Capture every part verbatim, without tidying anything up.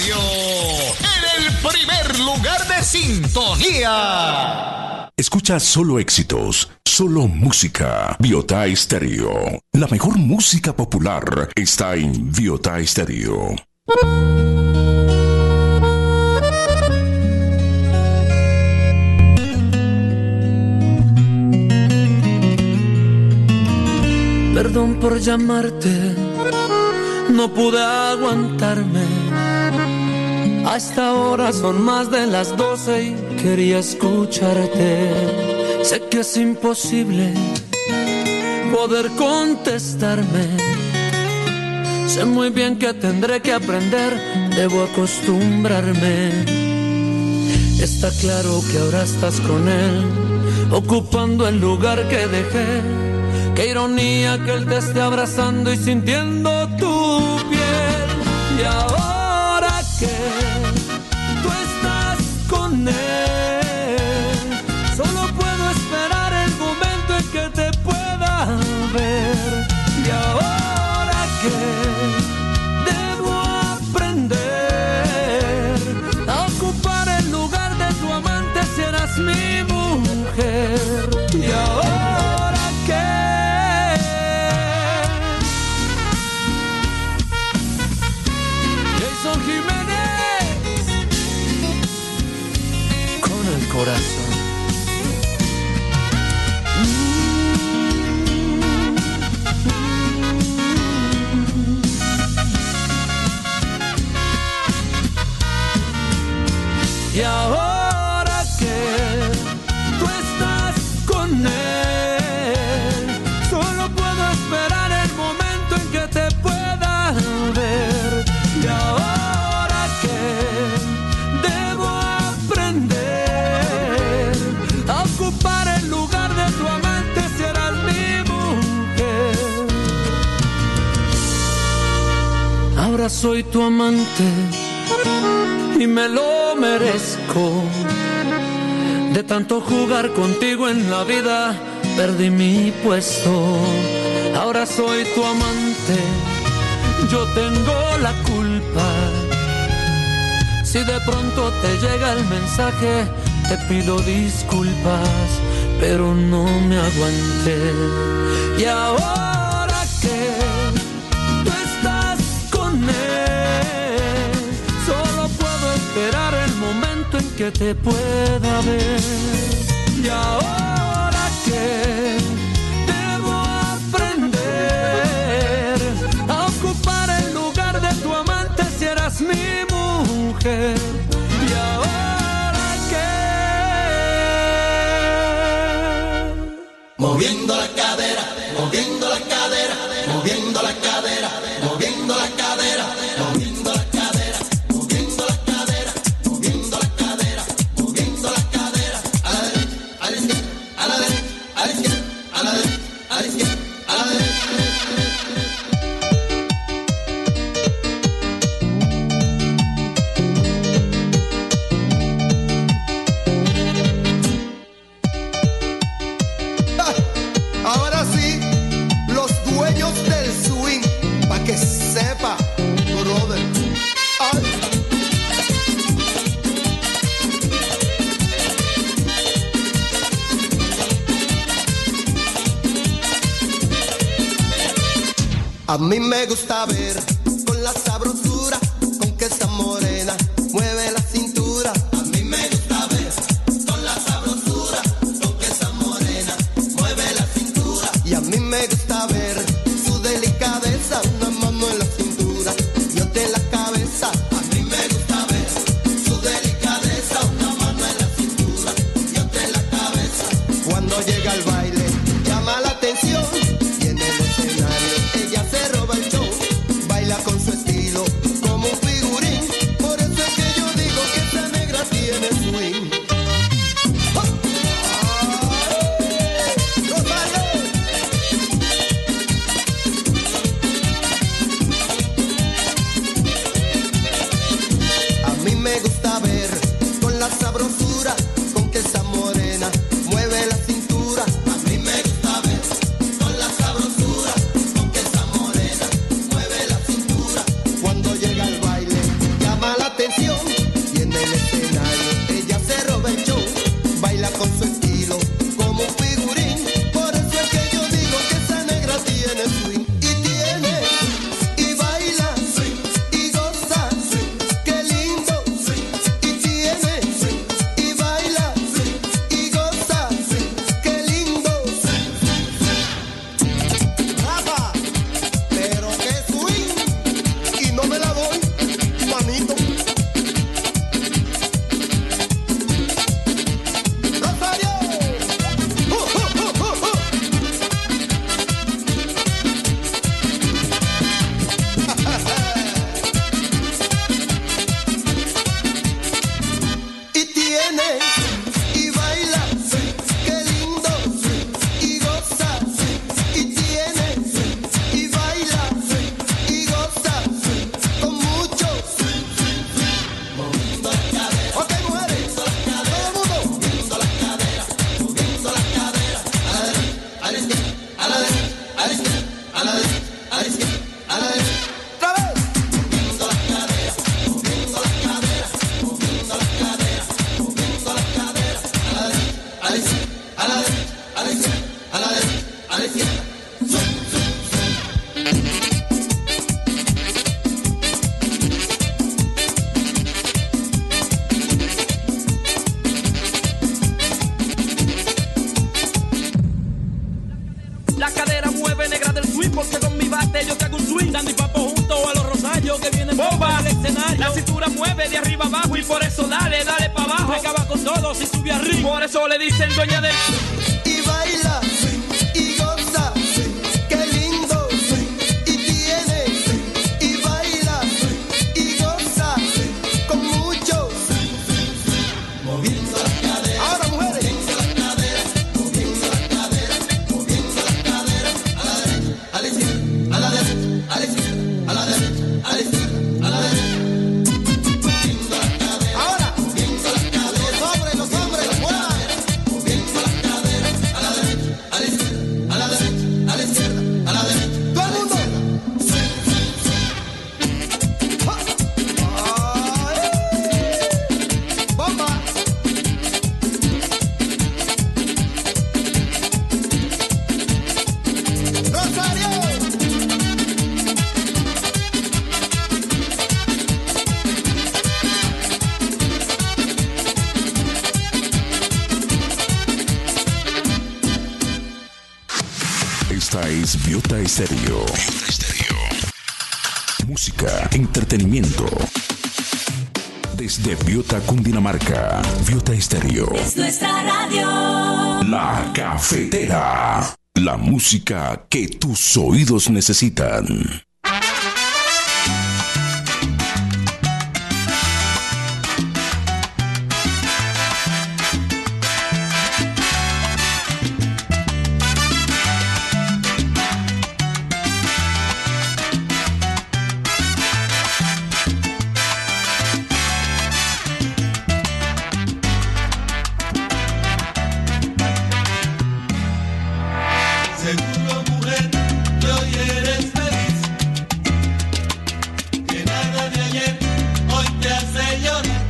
radio en el primer lugar de sintonía. Escucha solo éxitos, solo música. Biota Estéreo. La mejor música popular está en Biota Estéreo. Perdón por llamarte, no pude aguantarme. A esta hora son más de las doce y quería escucharte. Sé que es imposible poder contestarme. Sé muy bien que tendré que aprender, debo acostumbrarme. Está claro que ahora estás con él, ocupando el lugar que dejé. Qué ironía que él te esté abrazando y sintiendo tu piel. Y ahora que tú estás con él, solo puedo esperar el momento en que te pueda ver. Y ahora que debo aprender a ocupar el lugar de tu amante, serás mi mujer. Y ahora que Jiménez con el corazón. Y ahora que tú estás con él, solo puedo esperar el momento en que te pueda ver. Y ahora ahora soy tu amante y me lo merezco. De tanto jugar contigo en la vida, perdí mi puesto. Ahora soy tu amante, yo tengo la culpa. Si de pronto te llega el mensaje, te pido disculpas, pero no me aguanté. Y ahora que esperar el momento en que te pueda ver. Y ahora que debo aprender a ocupar el lugar de tu amante, serás mi mujer. Y ahora que moviendo la cadera, moviendo la cadera, moviendo la cadera, moviendo la cadera, moviendo la cadera. Ahora sí, los dueños del swing, pa' que sepa, brother. Ay. A mí me gusta ver con la sabrosura con que esa morena mueve la cintura. A mí me gusta ver con la sabrosura con que esa morena mueve la cintura. Y a mí me gusta ver su delicadeza, una mano en la cintura y otra en la cabeza. A mí me gusta ver su delicadeza, una mano en la cintura y otra en la cabeza. Cuando llega al baile llama la atención y en el escenario ella se roba el show, baila con su estilo como que viene bomba al escenario. La cintura mueve de arriba abajo y por eso dale, dale para abajo. Acaba con todo si sube arriba. Por eso le dicen dueña del... Y baila y goza, qué lindo. Y tiene y baila y goza con mucho. Moviendo las caderas. Ahora mujeres. Moviendo las caderas, moviendo las caderas, moviendo las caderas. A la derecha, a la izquierda, a la derecha, a la izquierda, a la derecha, a la izquierda, a la derecha. Moviendo las caderas. Ahora, moviendo las caderas. Los hombres, los hombres, muevan. Moviendo las caderas. A la derecha, a la izquierda, a la derecha, a la izquierda, a la derecha. Todo el mundo. ¡Ay! ¡Bomba! ¡Rosario! Esta es Biota Estéreo. Música, entretenimiento. Desde Biota, Cundinamarca, Biota Estéreo. Es nuestra radio. La Cafetera. La música que tus oídos necesitan. Seguro, mujer, que hoy eres feliz, que nada de ayer hoy te hace llorar.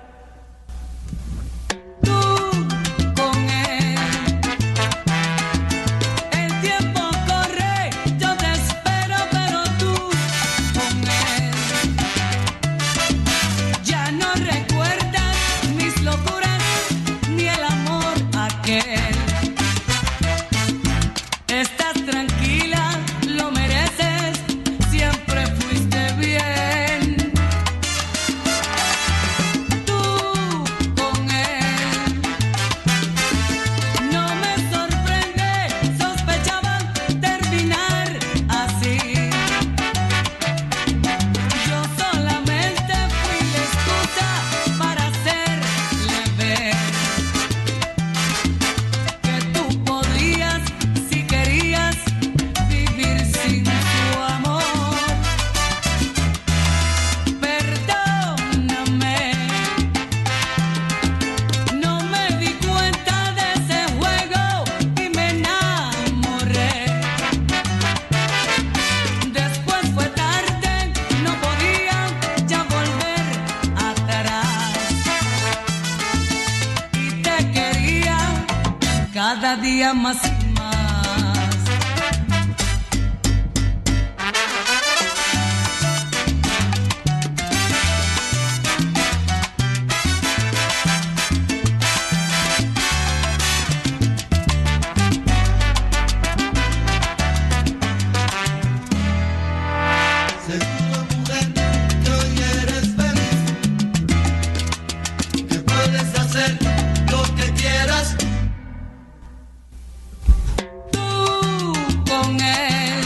Tú con él. El tiempo corre, yo te espero, pero tú con él. Ya no recuerdas mis locuras ni el amor aquel. Estás tranquila, lo mereces, siempre fuiste bien. Tú con él. No me sorprende, sospechaban terminar así. Yo solamente fui la excusa para hacerle ver que tú podías, si querías, vivir sin su amor. Perdóname, no me di cuenta de ese juego y me enamoré. Después fue tarde, no podía ya volver atrás. Y te quería cada día más y más. Seguro, mujer, que hoy eres feliz, que puedes hacer lo que quieras. Tú con él.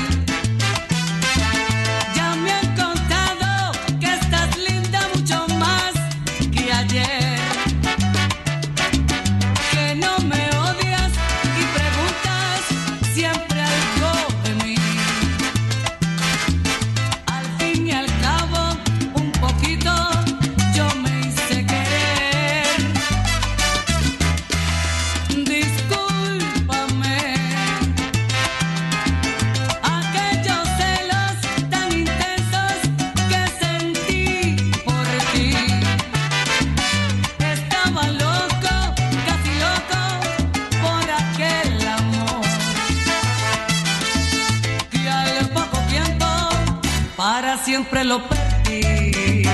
Ya me han contado que estás linda mucho más que ayer. Que no me odias y preguntas siempre algo de mí. Al fin y al cabo, un poquito yo me hice querer. Discúlpame aquellos celos tan intensos que sentí por ti. Estaba loco, casi loco por aquel amor que al poco tiempo para siempre lo perdí.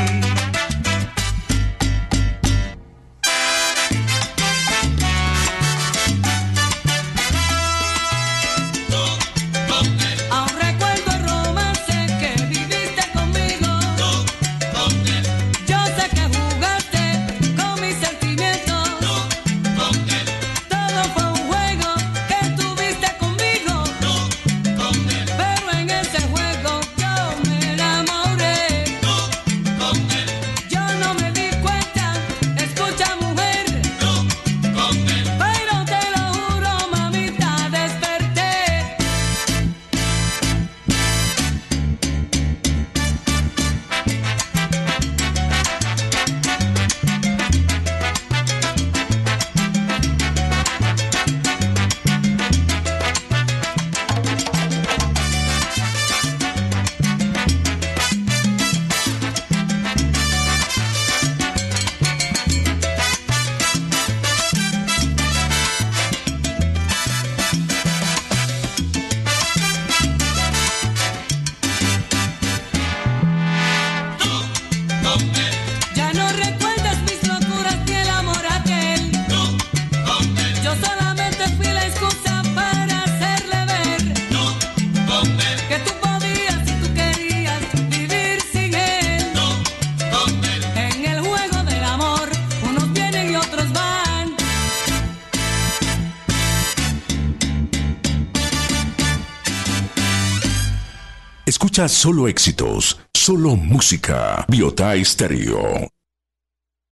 Aún recuerdo el romance que viviste conmigo. Ya no recuerdas mis locuras ni el amor aquel. Yo solamente fui la excusa para hacerle ver que tú podías y tú querías vivir sin él. En el juego del amor, unos vienen y otros van. Escucha solo éxitos, solo música. Biotá Estéreo.